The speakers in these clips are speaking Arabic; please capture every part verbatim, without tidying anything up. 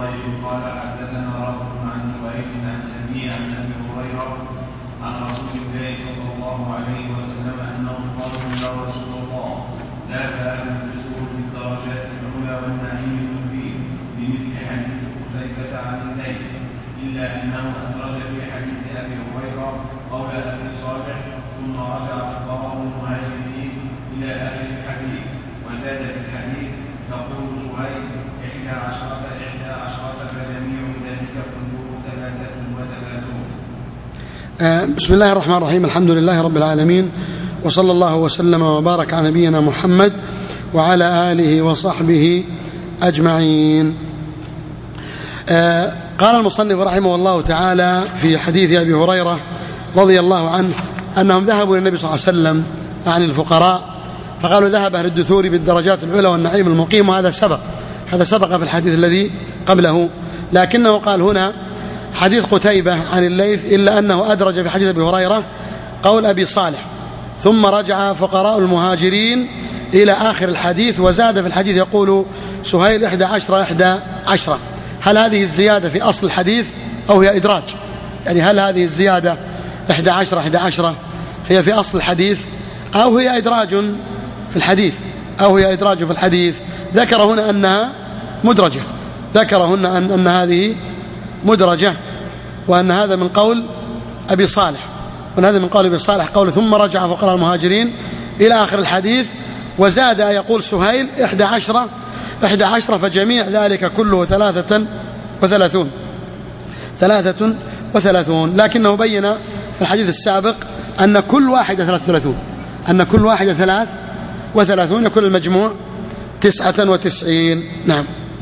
فضيل قال حدثنا رجل عن سهيل عن أبيه عن أبي هريرة عن رسول الله صلى الله عليه وسلم أنه قال يا رسول الله لا أهل الدخول بالدرجات العلى والنعيم المبين بمثل حديث قتيبة عن الليث إلا أنه أدرج في حديث أبي هريرة قول أبي صالح ثم رجع فقراء المهاجرين إلى آخر الحديث وزاد في الحديث يقول سهيل إحدى عشرة إحدى عشرة فجميع ذلك كله ثلاثة وثلاثون. بسم الله الرحمن الرحيم. الحمد لله رب العالمين، وصلى الله وسلم وبارك على نبينا محمد وعلى آله وصحبه أجمعين. قال المصنف رحمه الله تعالى في حديث أبي هريرة رضي الله عنه أنهم ذهبوا للنبي صلى الله عليه وسلم عن الفقراء فقالوا ذهب أهل الدثور بالدرجات العلى والنعيم المقيم، وهذا سبق هذا سبق في الحديث الذي قبله، لكنه قال هنا حديث قتيبة عن الليث إلا أنه أدرج في حديث أبي هريرة قول أبي صالح ثم رجع فقراء المهاجرين إلى آخر الحديث، وزاد في الحديث يقول سهيل إحدى عشرة إحدى عشرة. هل هذه الزيادة في أصل الحديث أو هي إدراج؟ يعني هل هذه الزيادة إحدى عشرة إحدى عشرة هي في أصل الحديث أو هي إدراج في الحديث أو هي إدراج في الحديث؟ ذكر هنا أنها مدرجة، ذكر هنا أن, أن هذه مدرجة، وأن هذا من قول أبي صالح، وأن هذا من قول أبي صالح قول ثم رجع فقراء المهاجرين إلى آخر الحديث، وزاد يقول سهيل إحدى عشرة إحدى عشرة فجميع ذلك كله ثلاثة وثلاثون ثلاثة وثلاثون. لكنه بين في الحديث السابق أن كل واحدة ثلاث وثلاثون أن كل واحدة ثلاث وثلاثون يكون المجموع تسعة وتسعين. نعم.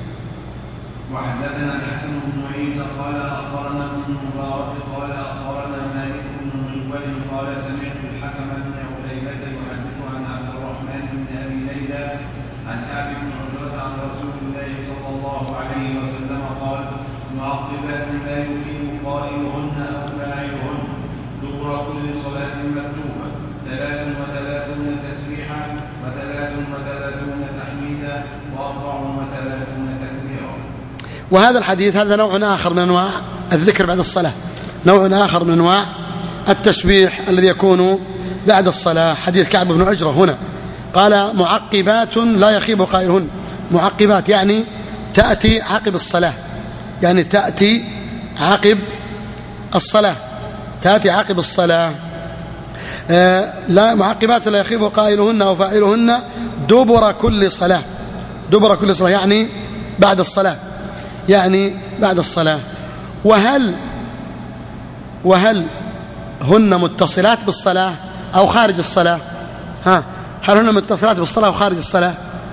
وحدثنا الحسن بن عيسى قال أخبرنا ابن مبارك قال أخبرنا مالك بن مغول قال سمعت الحكم بن عتيبة يحدث عن عبد الرحمن بن أبي ليلى عن كعب بن عجرة عن رسول الله صلى الله عليه وسلم قال معقبات لا يثيب قائلهن أو فاعلهن دبر كل صلاة مكتوبة ثلاث وثلاثون تسبيحا وثلاث وثلاثون تحميدا وأربع وثلاثون تكبيرا. وهذا الحديث هذا نوع آخر من أنواع الذكر بعد الصلاة، نوع آخر من أنواع التسبيح الذي يكون بعد الصلاة. حديث كعب بن عجرة هنا قال معقبات لا يخيب قائلهن، معقبات يعني تأتي عقب الصلاة، يعني تأتي عقب الصلاة تأتي عقب الصلاة آه لا معقبات لا يخيب قائلهن أو فاعلهن دبر كل صلاة، دبر كل صلاة يعني بعد الصلاة، يعني بعد الصلاة. وهل وهل هن متصلات بالصلاة أو خارج الصلاة؟ ها هل هن متصلات بالصلاة أو خارج الصلاة؟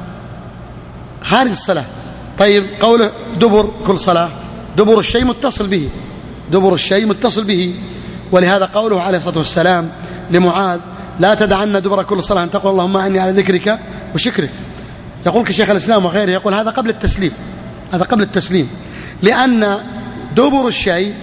خارج الصلاة. طيب قوله دبر كل صلاة، دبر الشيء متصل به، دبر الشيء متصل به، ولهذا قوله عليه الصلاة والسلام لمعاذ لا تدعن دبر كل صلاة أن تقول اللهم أعني على ذكرك وشكرك. يقول كشيخ الإسلام وغيره يقول هذا قبل التسليم، هذا قبل التسليم، لأن دبر الشيء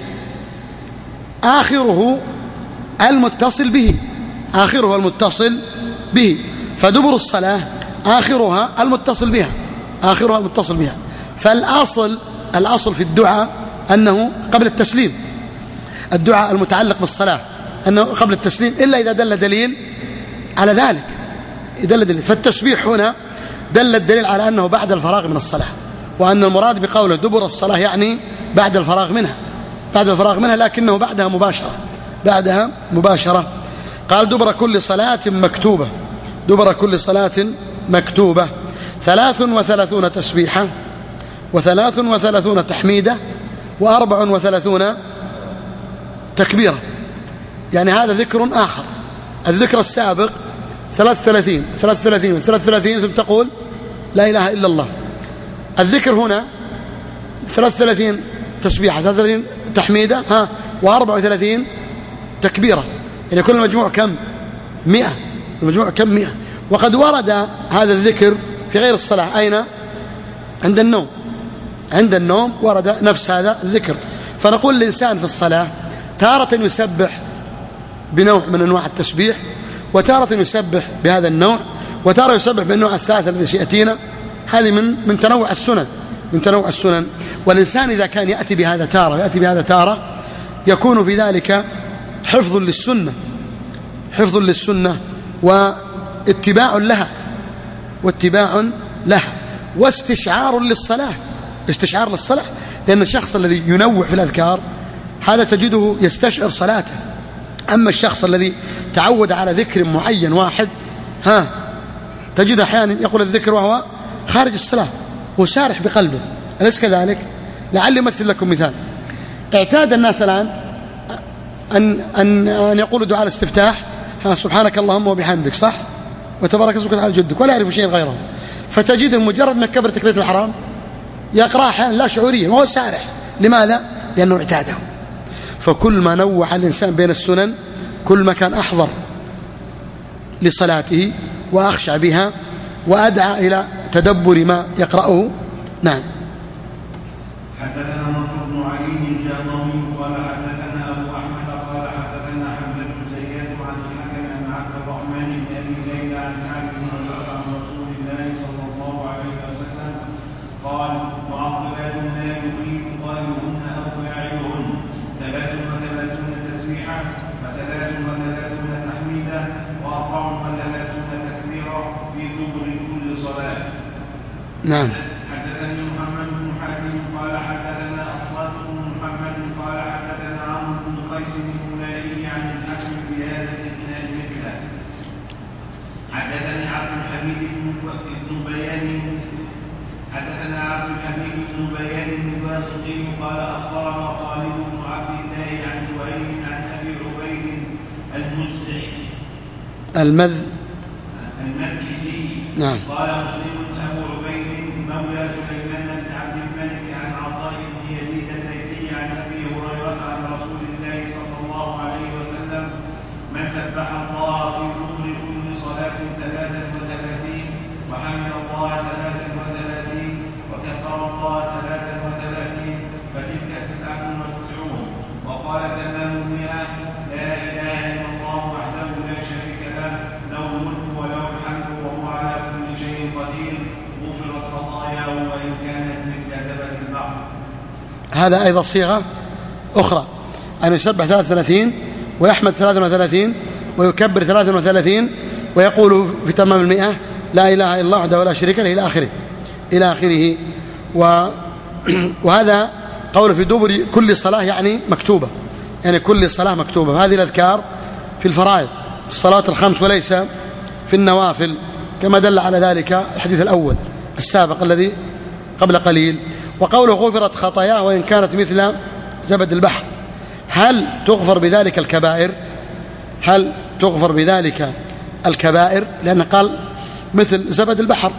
آخره المتصل به، آخره المتصل به، فدبر الصلاة آخرها المتصل بها، آخرها المتصل بها. فالأصل الأصل في الدعاء أنه قبل التسليم، الدعاء المتعلق بالصلاة أنه قبل التسليم، إلا إذا دل دليل على ذلك، دل دليل. فالتسبيح هنا دل الدليل على أنه بعد الفراغ من الصلاة، وأن المراد بقوله دبر الصلاة يعني بعد الفراغ منها، بعد الفراغ منها، لكنه بعدها مباشرة، بعدها مباشرة. قال دبر كل صلاة مكتوبة، دبر كل صلاة مكتوبة ثلاث وثلاثون تسبيحة وثلاث وثلاثون تحميدة وأربع وثلاثون تكبيرة. يعني هذا ذكر آخر. الذكر السابق ثلاث ثلاثين ثلاث ثلاثين ثلاث ثلاثين ثم تقول لا إله إلا الله. الذكر هنا ثلاث ثلاثين تسبيحة ثلاث ثلاثين تحميدة ها وأربع وثلاثين تكبيرة، يعني كل المجموع كم؟ مئة، المجموع كم؟ مئة. وقد ورد هذا الذكر في غير الصلاة. أين؟ عند النوم، عند النوم ورد نفس هذا الذكر. فنقول الإنسان في الصلاة تارة يسبح بنوع من أنواع التسبيح، وتارة يسبح بهذا النوع، وتارة يسبح بالنوع الثالث الذي سيأتينا. هذه من من تنوع السنن، من تنوع السنن. والإنسان إذا كان يأتي بهذا تارة ويأتي بهذا تارة يكون في ذلك حفظ للسنة حفظ للسنة واتباع لها واتباع لها واستشعار للصلاة استشعار للصلاة لأن الشخص الذي ينوع في الأذكار هذا تجده يستشعر صلاته. أما الشخص الذي تعود على ذكر معين واحد ها تجد أحيانا يقول الذكر وهو خارج الصلاة وسارح بقلبه، أليس كذلك؟ لعلي أمثل لكم مثال. اعتاد الناس الآن أن, أن, أن يقولوا دعاء الاستفتاح ها سبحانك اللهم وبحمدك صح وتبارك اسمك وتعالى جدك ولا يعرف شيء غيره، فتجده مجرد ما كبر تكبيرة الحرام يقرأ أحيانا لا شعوريا وهو سارح. لماذا؟ لأنه اعتاده. فكل ما نوع الإنسان بين السنن كل ما كان أحضر لصلاته وأخشع بها وأدعى إلى تدبر ما يقرأه. نعم. حدثنا نصر بن علي الجهضمي قال حدثنا أبو أحمد قال حدثنا حمزة بن زياد عن الحكم عن عبد الرحمن بن أبي ليلى عن كعب بن رجاء عن رسول الله صلى الله عليه وسلم قال معقبات لا يخيب قائلهن أو فاعلهن ثلاث وثلاثون تسبيحا وثلاث وثلاثون تحميدا وأربع وثلاثون تكبيرا في دبر كل صلاة. نعم. حدثني محمد بن حاتم قال حدثنا أصلات بن محمد قال حدثنا عمرو بن قيس الملائي عن الحكم في هذا الإسناد مثله. حدثني عبد الحميد بن بيان حدثنا عبد الحميد بن بيان الواسطي قال أخبرنا خالد بن عبد الله عن سهيل عن أبي عبيد المزعج المذ المذعجي نعم. قال مسلم أبو عبيد مولى سليمان بن عبد الملك عن عطاء بن يزيد الليثي عن أبي هريرة عن رسول الله صلى الله عليه وسلم من سبح الله في دبر كل صلاة ثلاثا وثلاثين وحمد الله ثلاثا وثلاثين وكبر الله ثلاثا وثلاثين فتلك تسعة وتسعون. وقال تمام المئة لا إله إلا الله وحده لا شريك له له الملك وله الحمد وهو على كل شيء قدير غفرت خطاياه وإن كانت مثل زبد البحر. هذا أيضا صيغة أخرى أن يسبح ثلاثة وثلاثين ويحمد ثلاثة وثلاثين ويكبر ثلاثة وثلاثين ويقول في تمام المئة لا إله إلا الله وحده ولا شريك له إلى آخره إلى آخره. و... وهذا قول في دبر كل صلاة يعني مكتوبة، يعني كل صلاة مكتوبة. هذه الأذكار في الفرائض في الصلاة الخمس وليس في النوافل كما دل على ذلك الحديث الأول السابق الذي قبل قليل. وقوله غفرت خطاياه وإن كانت مثل زبد البحر، هل تغفر بذلك الكبائر؟ هل تغفر بذلك الكبائر؟ لأنه قال مثل زبد البحر.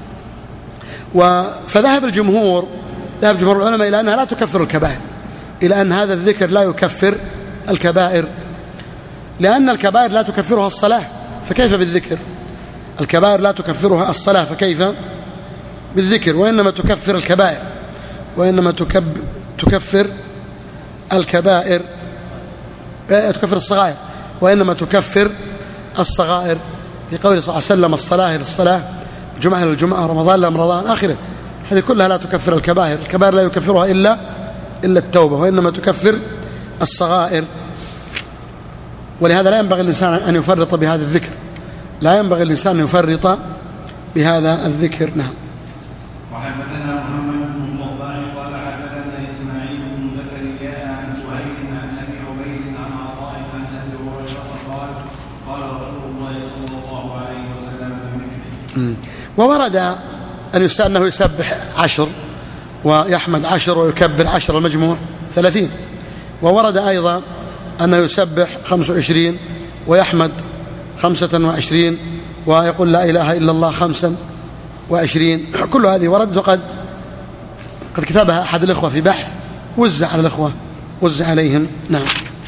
فذهب الجمهور ذهب جمهور العلماء إلى أنها لا تكفر الكبائر، إلى أن هذا الذكر لا يكفر الكبائر، لأن الكبائر لا تكفرها الصلاة فكيف بالذكر؟ الكبائر لا تكفرها الصلاة فكيف بالذكر؟ وإنما تكفر الكبائر وإنما تكب تكفر الكبائر تكفر الصغائر وإنما تكفر الصغائر في قوله صلى الله عليه وسلم الصلاة للصلاة الجمعة للجمعة رمضان لرمضان آخره. هذه كلها لا تكفر الكبائر، الكبائر لا يكفرها إلا إلا التوبة وإنما تكفر الصغائر. ولهذا لا ينبغي الإنسان أن يفرط بهذا الذكر، لا ينبغي الإنسان أن يفرط بهذا الذكر. نعم. وحدثنا محمد بن صباح قال حدثنا إسماعيل بن زكريا عن سهيل عن أبي عبيد عن عطاء عن أبي هريرة قال قال رسول الله صلى الله عليه وسلم بمثله. وورد أن أنه يسبح عشر ويحمد عشر ويكبر عشر المجموع ثلاثين. وورد أيضا أنه يسبح خمس وعشرين ويحمد خمسة وعشرين ويقول لا إله إلا الله خمسا وعشرين. كل هذه ورد وقد قد كتبها أحد الإخوة في بحث وزع على الإخوة وزع عليهم. نعم.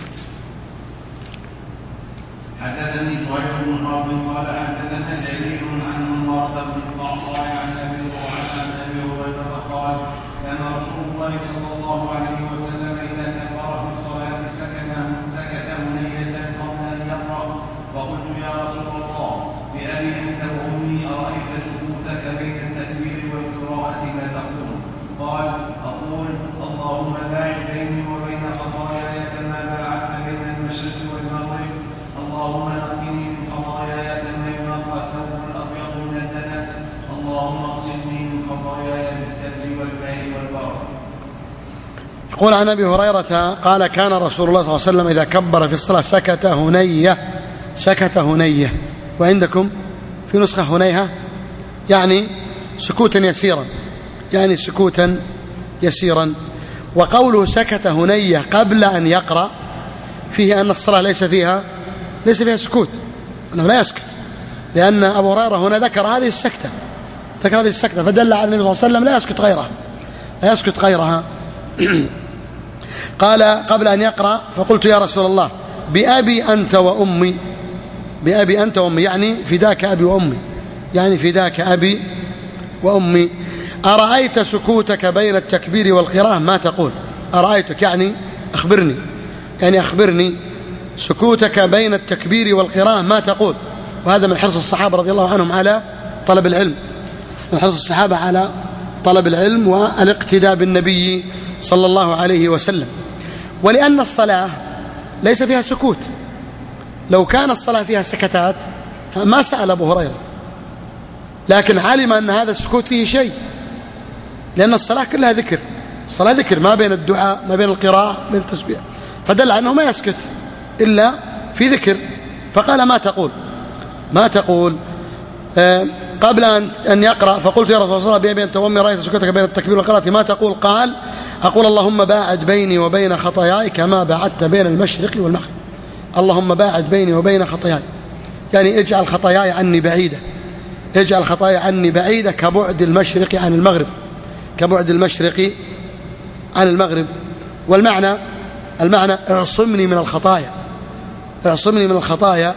حدثني زهير بن حرب قال حدثنا جرير عن منقرة بن القعقاع عن أبي القعقاع عن أبي هريرة قال كان رسول الله صلى الله عليه وسلم إذا كبر في الصلاة سكت سكت هنية قبل أن يقرأ فقلت يا رسول الله بأبي أنت وأمي أرأيت سكوتك بين التكبير والقراءة ما تقول؟ قال أقول اللهم باعد بيني وبين خطاياي كما باعدت بين المشرق والمغرب. اللهم نقني من خطاياي كما ينقى الثوب الأبيض من الدنس. اللهم اغسلني من خطاياي بالثلج والماء والبرد. يقول عن أبي هريرة قال كان رسول الله صلى الله عليه وسلم إذا كبر في الصلاة سكت هنية سكت هنية. وعندكم في نسخة هنيهة يعني سكوتا يسيرا يعني سكوتا يسيرا. وقوله سكت هنية قبل أن يقرأ فيه أن الصلاة ليس فيها ليس فيها سكوت، أنه لا يسكت، لأن أبو هريرة هنا ذكر هذه السكتة ذكر هذه السكتة فدل على النبي صلى الله عليه وسلم لا يسكت غيرها لا يسكت غيرها قال قبل أن يقرأ فقلت يا رسول الله بأبي أنت وأمي بأبي أنت وأمي يعني فداك أبي وأمي يعني فداك أبي وأمي أرأيت سكوتك بين التكبير والقراءة ما تقول. أرأيتك يعني أخبرني يعني أخبرني سكوتك بين التكبير والقراءة ما تقول. وهذا من حرص الصحابة رضي الله عنهم على طلب العلم من حرص الصحابة على طلب العلم والاقتداء بالنبي صلى الله عليه وسلم. ولأن الصلاة ليس فيها سكوت، لو كان الصلاة فيها سكتات ما سأل أبو هريرة، لكن علم أن هذا السكوت فيه شيء، لأن الصلاة كلها ذكر الصلاة ذكر ما بين الدعاء ما بين القراءة ما بين التسبيح، فدل أنه ما يسكت إلا في ذكر. فقال ما تقول ما تقول آه قبل أن يقرأ فقلت يا رسول الله بأبي أنت وأمي رأيت سكوتك بين التكبير والقراءة ما تقول. قال أقول اللهم باعد بيني وبين خطاياي كما باعدت بين المشرق والمغرب. اللهم باعد بيني وبين خطاياي يعني اجعل خطاياي عني بعيدة اجعل خطاياي عني بعيدة كبعد المشرق عن المغرب كبعد المشرق عن المغرب. والمعنى المعنى اعصمني من الخطايا اعصمني من الخطايا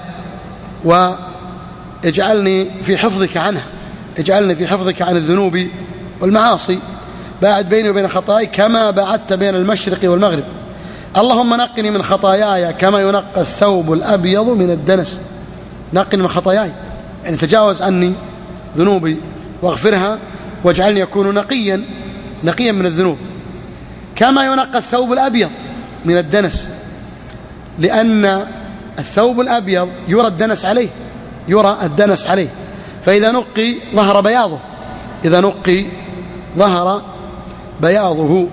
واجعلني في حفظك عنها اجعلني في حفظك عن الذنوب والمعاصي. باعد بيني وبين خطاياي كما باعدت بين المشرق والمغرب. اللهم نقني من خطاياي كما ينقى الثوب الأبيض من الدنس. نقني من خطاياي يعني تجاوز عني ذنوبي واغفرها واجعلني أكون نقيا نقيا من الذنوب كما ينقى الثوب الأبيض من الدنس، لأن الثوب الأبيض يرى الدنس عليه يرى الدنس عليه فإذا نقي ظهر بياضه إذا نقي ظهر بياضه.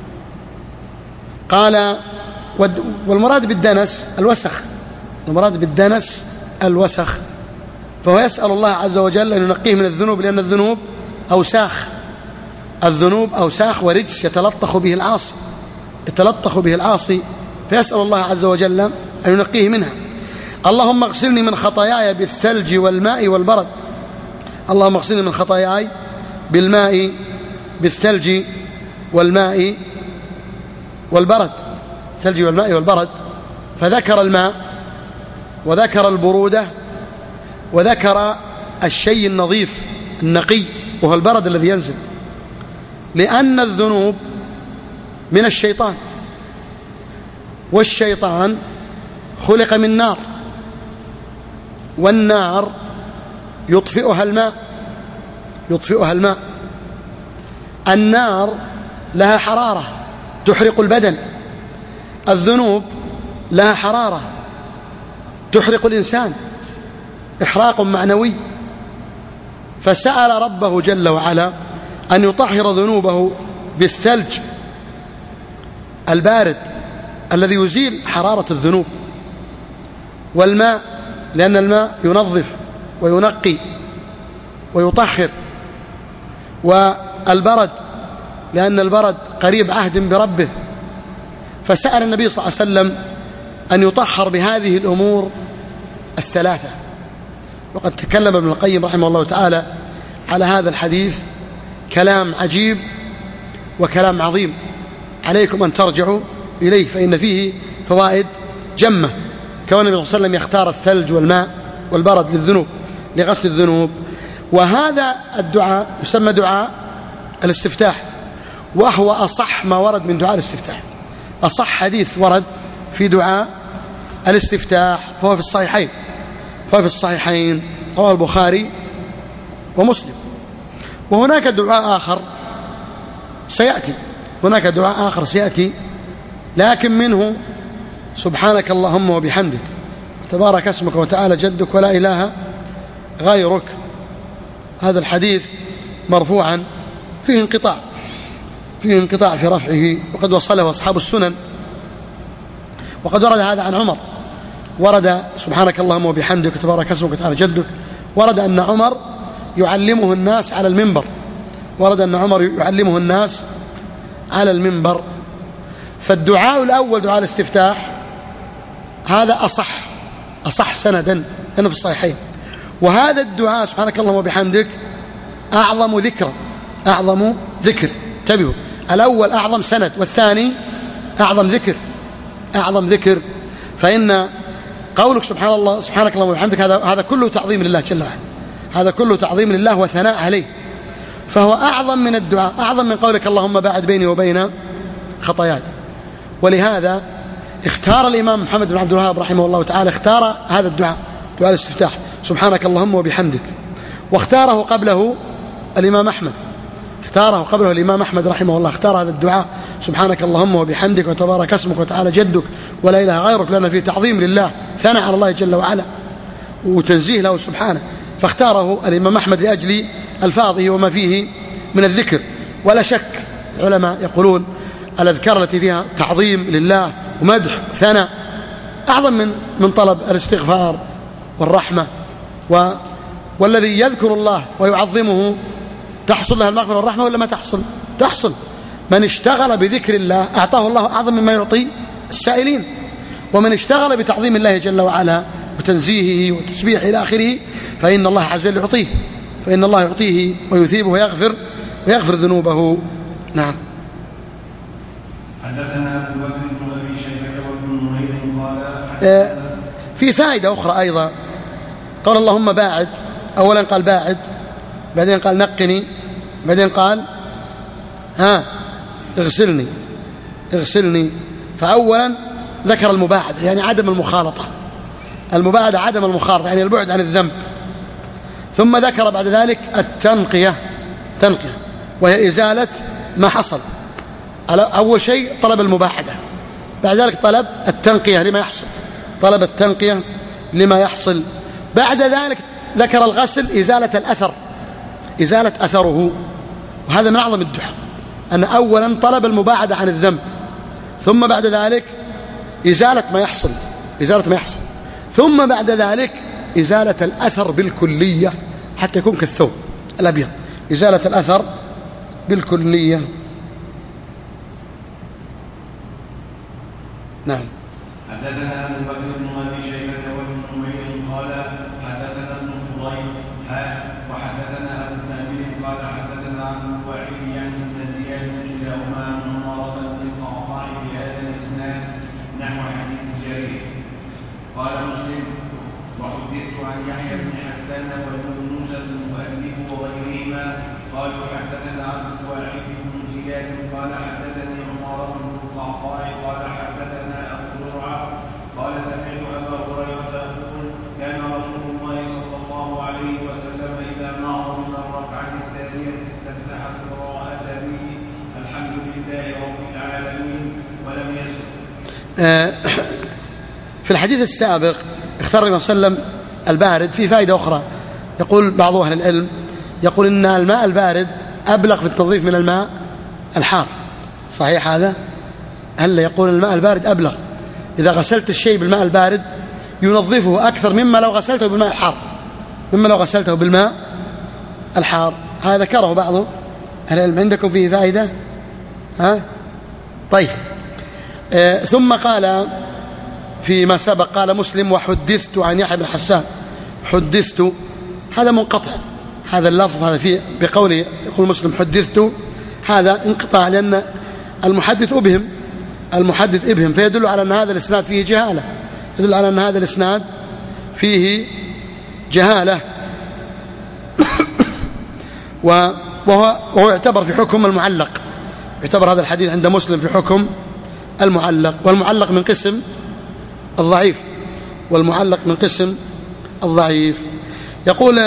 قال والمراد بالدنس الوسخ المراد بالدنس الوسخ فهو يسأل الله عز وجل أن ينقيه من الذنوب، لأن الذنوب أوساخ الذنوب أوساخ ورجس يتلطخ به العاصي يتلطخ به العاصي فيسأل الله عز وجل أن ينقيه منها. اللهم اغسلني من خطاياي بالثلج والماء والبرد. اللهم اغسلني من خطاياي بالماء بالثلج والماء والبرد الثلج والماء والبرد. فذكر الماء وذكر البرودة وذكر الشيء النظيف النقي وهو البرد الذي ينزل، لأن الذنوب من الشيطان والشيطان خلق من نار والنار يطفئها الماء يطفئها الماء. النار لها حرارة تحرق البدن، الذنوب لها حرارة تحرق الإنسان إحراق معنوي. فسأل ربه جل وعلا أن يطهر ذنوبه بالثلج البارد الذي يزيل حرارة الذنوب، والماء لأن الماء ينظف وينقي ويطهر، والبرد لأن البرد قريب عهد بربه. فسأل النبي صلى الله عليه وسلم أن يطهر بهذه الأمور الثلاثة. وقد تكلم ابن القيم رحمه الله تعالى على هذا الحديث كلام عجيب وكلام عظيم، عليكم أن ترجعوا إليه فإن فيه فوائد جمة، كون النبي صلى الله عليه وسلم يختار الثلج والماء والبرد للذنوب لغسل الذنوب. وهذا الدعاء يسمى دعاء الاستفتاح، وهو أصح ما ورد من دعاء الاستفتاح. أصح حديث ورد في دعاء الاستفتاح فهو في الصحيحين فهو في الصحيحين رواه البخاري ومسلم. وهناك دعاء آخر سيأتي هناك دعاء آخر سيأتي لكن منه سبحانك اللهم وبحمدك تبارك اسمك وتعالى جدك ولا إله غيرك. هذا الحديث مرفوعا فيه انقطاع فيه انقطاع في رفعه، وقد وصله أصحاب السنن. وقد ورد هذا عن عمر، ورد سبحانك اللهم وبحمدك تبارك اسمك وتعالى جدك، ورد أن عمر يعلمه الناس على المنبر، ورد أن عمر يعلمه الناس على المنبر. فالدعاء الأول دعاء الاستفتاح هذا أصح أصح سندا لأنه في الصحيحين، وهذا الدعاء سبحانك اللهم وبحمدك أعظم ذكر أعظم ذكر انتبهوا، الأول أعظم سند والثاني أعظم ذكر أعظم ذكر. فإن قولك سبحان الله سبحانك اللهم وبحمدك هذا هذا كله تعظيم لله جل وعلا، هذا كله تعظيم لله وثناء عليه، فهو أعظم من الدعاء، أعظم من قولك اللهم باعد بيني وبين خطاياي. ولهذا اختار الإمام محمد بن عبد الوهاب رحمه الله تعالى اختار هذا الدعاء دعاء الاستفتاح سبحانك اللهم وبحمدك، واختاره قبله الإمام أحمد اختاره قبله الإمام أحمد رحمه الله اختار هذا الدعاء سبحانك اللهم وبحمدك وتبارك اسمك وتعالى جدك ولا إله غيرك، لأن فيه تعظيم لله ثناء على الله جل وعلا وتنزيه له سبحانه، فاختاره الإمام أحمد لأجل ألفاظه وما فيه من الذكر. ولا شك العلماء يقولون الأذكار التي فيها تعظيم لله ومدح ثناء أعظم من من طلب الاستغفار والرحمة، و والذي يذكر الله ويعظمه تحصل له المغفرة والرحمة ولا ما تحصل؟ تحصل. من اشتغل بذكر الله أعطاه الله أعظم مما يعطي السائلين، ومن اشتغل بتعظيم الله جل وعلا وتنزيهه وتسبيحه إلى آخره فإن الله عز وجل يعطيه فإن الله يعطيه ويثيبه ويغفر ويغفر ذنوبه. نعم. حدثنا أبو بكر بن أبي شيبة وابن نمير قال آه في فائدة أخرى أيضا، قال اللهم باعد، أولا قال باعد، بعدين قال نقني، بعدين قال ها اغسلني اغسلني. فأولا ذكر المباعدة يعني عدم المخالطة، المباعدة عدم المخالطة يعني البعد عن الذنب. ثم ذكر بعد ذلك التنقية تنقية وهي إزالة ما حصل. أول شيء طلب المباعدة، بعد ذلك طلب التنقية لما يحصل طلب التنقية لما يحصل بعد ذلك ذكر الغسل إزالة الأثر إزالة أثره. وهذا من أعظم الدعاء، أن أولا طلب المباعدة عن الذنب، ثم بعد ذلك إزالة ما يحصل إزالة ما يحصل ثم بعد ذلك إزالة الأثر بالكلية حتى يكون كالثوب الأبيض، إزالة الأثر بالكلية. نعم. حدثنا أبو بكر بن أبي شيبة وابن نمير قال حدثنا ابن فضيل وحدثنا أبو كامل قال حدثنا عن الواحد يعني بن زياد كلاهما عن عمارة بن القعقاع بهذا الإسناد نحو حديث جرير. قال مسلم وحدثت عن يحيى بن حسان ويونس المؤلف وغيرهما قالوا حدثنا عبد الواحد بن زياد قال حدثني عمارة بن القعقاع قال حدثنا أبو زرعة قال سمعت أبا هريرة يقول كان رسول الله صلى الله عليه وسلم إذا نهض من الركعة الثانية استفتح القراءة به الحمد لله رب العالمين ولم يسكت. في الحديث السابق اختار النبي صلى الله عليه وسلم البارد. في فائدة أخرى يقول بعض أهل العلم يقول إن الماء البارد أبلغ في التنظيف من الماء الحار. صحيح هذا؟ هل يقول الماء البارد أبلغ؟ إذا غسلت الشيء بالماء البارد ينظفه أكثر مما لو غسلته بالماء الحار مما لو غسلته بالماء الحار. هذا ذكره بعض أهل العلم. عندكم فيه فائدة؟ ها؟ طيب. آه ثم قال فيما سبق قال مسلم وحدثت عن يحيى بن حسان. حدثت هذا منقطع، هذا اللفظ هذا فيه بقوله يقول مسلم حدثت هذا انقطاع، لأن المحدث أبهم المحدث ابهم فيدل على أن هذا الإسناد فيه جهالة يدل على أن هذا الإسناد فيه جهالة وهو, وهو يعتبر في حكم المعلق. يعتبر هذا الحديث عند مسلم في حكم المعلق، والمعلق من قسم الضعيف والمعلق من قسم الضعيف. يقول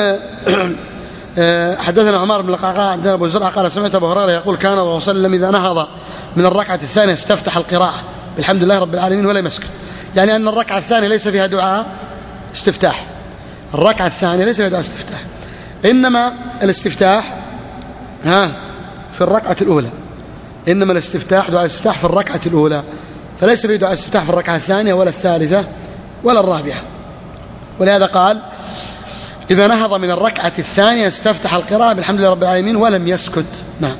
حدثنا عمار بن القعقاع عندنا أبو زرعة قال سمعت أبو هريرة يقول كان الرسول صلى الله عليه وسلم إذا نهض من الركعة الثانية استفتح القراءة بالحمد لله رب العالمين ولم يسكت، يعني أن الركعة الثانية ليس فيها دعاء استفتاح، الركعة الثانية ليس فيها دعاء استفتاح، إنما الاستفتاح ها في الركعة الأولى، إنما الاستفتاح دعاء الاستفتاح في الركعة الأولى، فليس فيه دعاء استفتاح في الركعة الثانية ولا الثالثة ولا الرابعة. ولهذا قال إذا نهض من الركعة الثانية استفتح القراءة بالحمد لله رب العالمين ولم يسكت. نعم.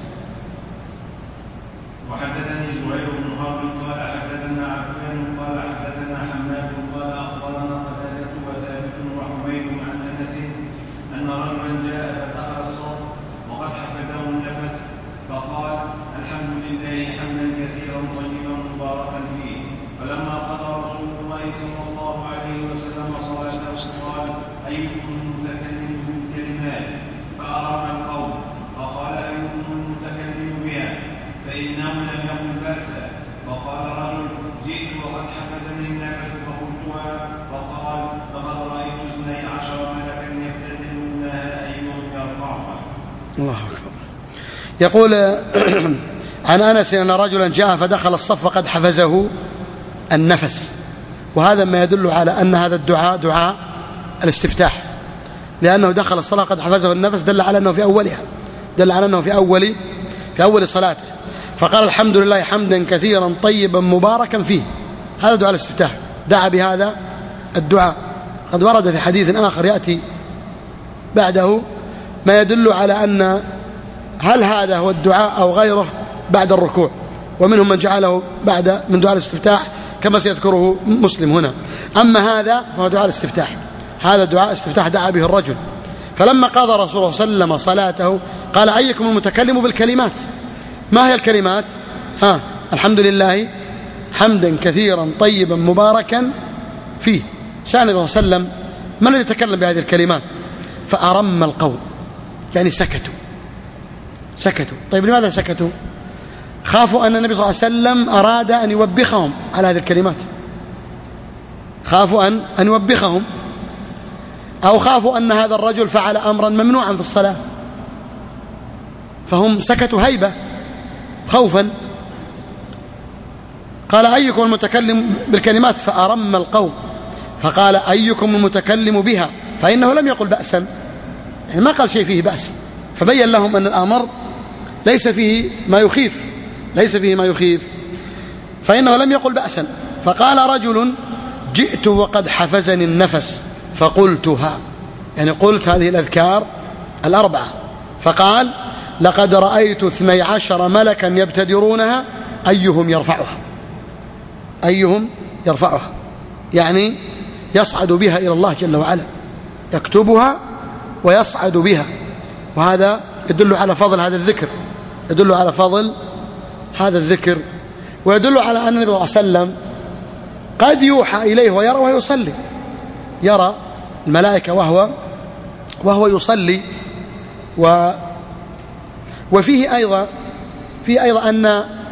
وحدثني زهير بن حرب قال حدثنا عفان قال حدثنا حماد قال أخبرنا قتادة وثابت وحميد عن أنس أن رجلا جاء فدخل الصف وقد حفزه النفس فقال الحمد لله حمدا كثيرا طيبا مباركا فيه، فلما قضى رسول الله صلى الله عليه وسلم صلاته قال أيكم المتكلم بالكلمات فأرام القول، فقال أيكم المتكلم بها فإنه لم يقل بأسا، فقال رجل جئت وقد حفزني النفس فقلتها، فقال لقد رأيت اثني عشر ملكا يبتدرونها أيهم يرفعها. الله أكبر. يقول عن أنس أن رجلا جاء فدخل الصف وقد حفزه النفس، وهذا ما يدل على أن هذا الدعاء دعاء الاستفتاح، لأنه دخل الصلاة قد حفزه النفس دل على أنه في أولها، دل على أنه في أول في أول صلاته، فقال الحمد لله حمدا كثيرا طيبا مباركا فيه، هذا دعاء الاستفتاح، دعا بهذا الدعاء. قد ورد في حديث آخر يأتي بعده ما يدل على أن هل هذا هو الدعاء أو غيره بعد الركوع، ومنهم من جعله بعد من دعاء الاستفتاح كما سيذكره مسلم هنا. أما هذا فهو دعاء الاستفتاح، هذا دعاء استفتاح دعا به الرجل. فلما قضى رسول الله صلى الله عليه وسلم صلاته قال أيكم المتكلم بالكلمات. ما هي الكلمات؟ ها الحمد لله حمدا كثيرا طيبا مباركا فيه. سأل النبي صلى الله عليه وسلم من الذي يتكلم بهذه الكلمات؟ فأرم القول، يعني سكتوا سكتوا. طيب لماذا سكتوا؟ خافوا أن النبي صلى الله عليه وسلم أراد أن يوبخهم على هذه الكلمات، خافوا أن أن يوبخهم، أو خافوا أن هذا الرجل فعل أمرا ممنوعا في الصلاة، فهم سكتوا هيبة خوفا. قال أيكم المتكلم بالكلمات فأرم القوم، فقال أيكم المتكلم بها، فإنه لم يقل بأسا، يعني ما قال شيء فيه بأس، فبين لهم أن الأمر ليس فيه ما يخيف، ليس فيه ما يخيف، فإنه لم يقل بأسا. فقال رجل جئت وقد حفزني النفس فقلتها، يعني قلت هذه الأذكار الأربعة. فقال لقد رأيت اثني عشر ملكا يبتدرونها أيهم يرفعها، أيهم يرفعها، يعني يصعد بها إلى الله جل وعلا، يكتبها ويصعد بها. وهذا يدل على فضل هذا الذكر، يدل على فضل هذا الذكر، ويدل على أن النبي صلى الله عليه وسلم قد يوحى إليه ويرى وهو يصلي، يرى الملائكة وهو وهو يصلي. و وفيه أيضا فيه أيضا أن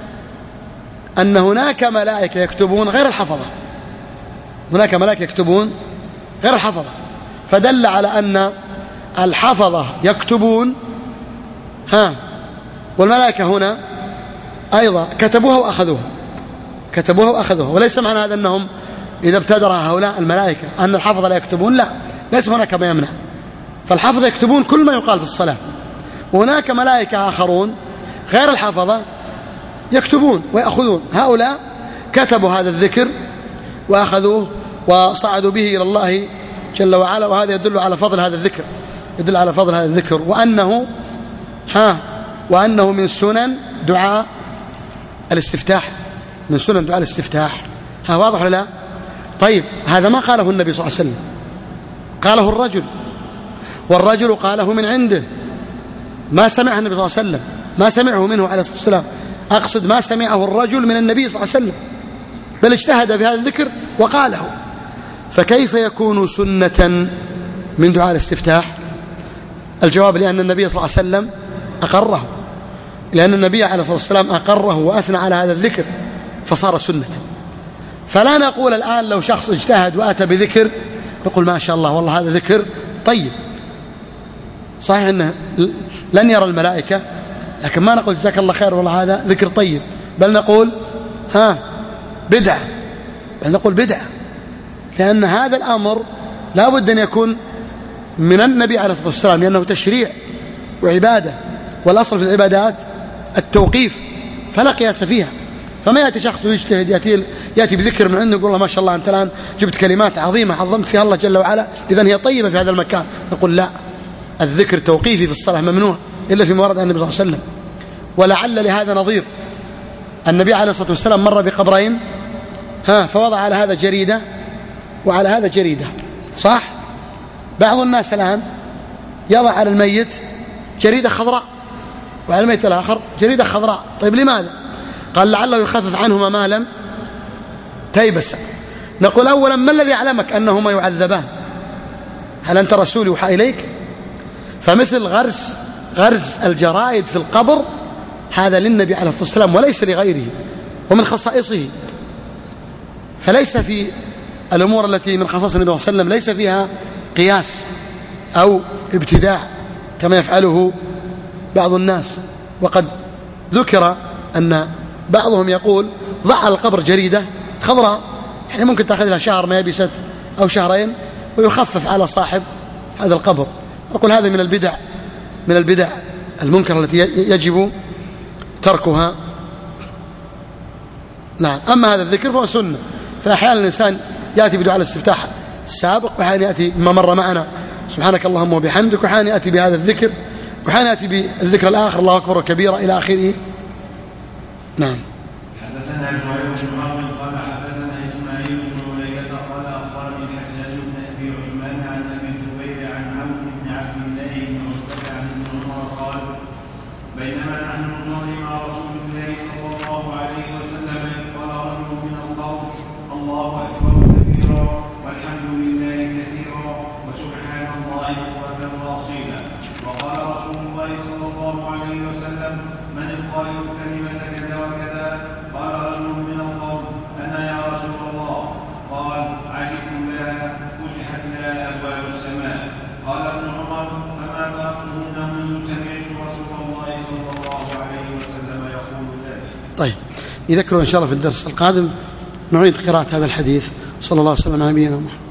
أن هناك ملائكة يكتبون غير الحفظة، هناك ملائكة يكتبون غير الحفظة، فدل على أن الحفظة يكتبون ها والملائكة هنا أيضا كتبوها وأخذوها، كتبوها وأخذوها. وليس معنى هذا أنهم إذا ابتدر هؤلاء الملائكة أن الحفظة لا يكتبون، لا، ليس هناك ما يمنع، فالحفظة يكتبون كل ما يقال في الصلاة. وهناك ملائكة آخرون غير الحفظة يكتبون ويأخذون، هؤلاء كتبوا هذا الذكر وأخذوه وصعدوا به إلى الله جل وعلا. وهذا يدل على فضل هذا الذكر، يدل على فضل هذا الذكر، وأنه ها وأنه من سنن دعاء الاستفتاح، من سنن دعاء الاستفتاح. ها واضح ولا لا؟ طيب هذا ما قاله النبي صلى الله عليه وسلم، قاله الرجل، والرجل قاله من عنده، ما سمعه النبي صلى الله عليه وسلم، ما سمعه منه عليه الصلاة والسلام، أقصد ما سمعه الرجل من النبي صلى الله عليه وسلم، بل اجتهد بهذا الذكر وقاله. فكيف يكون سنة من دعاء الاستفتاح؟ الجواب لأن النبي صلى الله عليه وسلم أقره، لأن النبي عليه الصلاة والسلام أقره وأثنى على هذا الذكر فصار سنة. فلا نقول الآن لو شخص اجتهد وأتى بذكر نقول ما شاء الله والله هذا ذكر طيب، صحيح أنه لن يرى الملائكة، لكن ما نقول جزاك الله خير والله هذا ذكر طيب، بل نقول ها بدعة، بل نقول بدعة، لأن هذا الأمر لا بد أن يكون من النبي عليه الصلاة والسلام، لأنه تشريع وعبادة، والأصل في العبادات التوقيف فلا قياس فيها. فما يأتي شخص ويجتهد يأتي, يأتي بذكر من عنده يقول الله ما شاء الله أنت الآن جبت كلمات عظيمة عظمت فيها الله جل وعلا إذن هي طيبة في هذا المكان، نقول لا، الذكر توقيفي في الصلاة ممنوع إلا في مورد النبي صلى الله عليه وسلم. ولعل لهذا نظير، النبي عليه الصلاة والسلام مر بقبرين ها فوضع على هذا جريدة وعلى هذا جريدة، صح؟ بعض الناس الآن يضع على الميت جريدة خضراء وعلى الميت الآخر جريدة خضراء. طيب لماذا؟ قال لعله يخفف عنهما ما لم تيبس. نقول أولا ما الذي أعلمك أنهما يعذبان؟ هل أنت رسول يوحى إليك؟ فمثل غرس غرس الجرائد في القبر هذا للنبي عليه الصلاة والسلام وليس لغيره، ومن خصائصه، فليس في الأمور التي من خصائص النبي صلى الله عليه وسلم ليس فيها قياس أو ابتداع كما يفعله بعض الناس. وقد ذكر أن بعضهم يقول ضع على القبر جريدة خضراء، يعني ممكن تأخذ لها شهر ما يبست أو شهرين ويخفف على صاحب هذا القبر. أقول هذا من البدع من البدع المنكرة التي يجب تركها. نعم. أما هذا الذكر فهو سنة، فأحيانا الإنسان يأتي بدعاء الاستفتاح السابق، وأحيانا يأتي بما مر معنا سبحانك اللهم وبحمدك، وأحيانا يأتي بهذا الذكر، وأحيانا يأتي بالذكر الآخر الله أكبر وكبيرا إلى آخره. نعم. حدثنا زهير بن حرب قال حدثنا إسماعيل بن مليكة قال أخبرني الحجاج بن أبي عثمان عن أبي الزبير عن عمرو بن عبد الله بن عتبة عن ابن عمر قال بينما نحن نصلي مع رسول الله صلى الله عليه وسلم إذ قال رجل من القوم الله أكبر كبيرا والحمد لله كثيرا وسبحان الله بكرة وأصيلا. وقال رسول الله صلى الله عليه وسلم من القائل كلمة كذا وكذا؟ قال رجل من القوم أنا يا رسول الله؟ قال عجبت لها فتحت لها أبواب السماء. قال ابن عمر فما تركتهن منذ سمعت رسول الله صلى الله عليه وسلم يقول ذلك. طيب يذكروا إن شاء الله في الدرس القادم نعيد قراءة هذا الحديث. صلى الله عليه وسلم على نبينا محمد.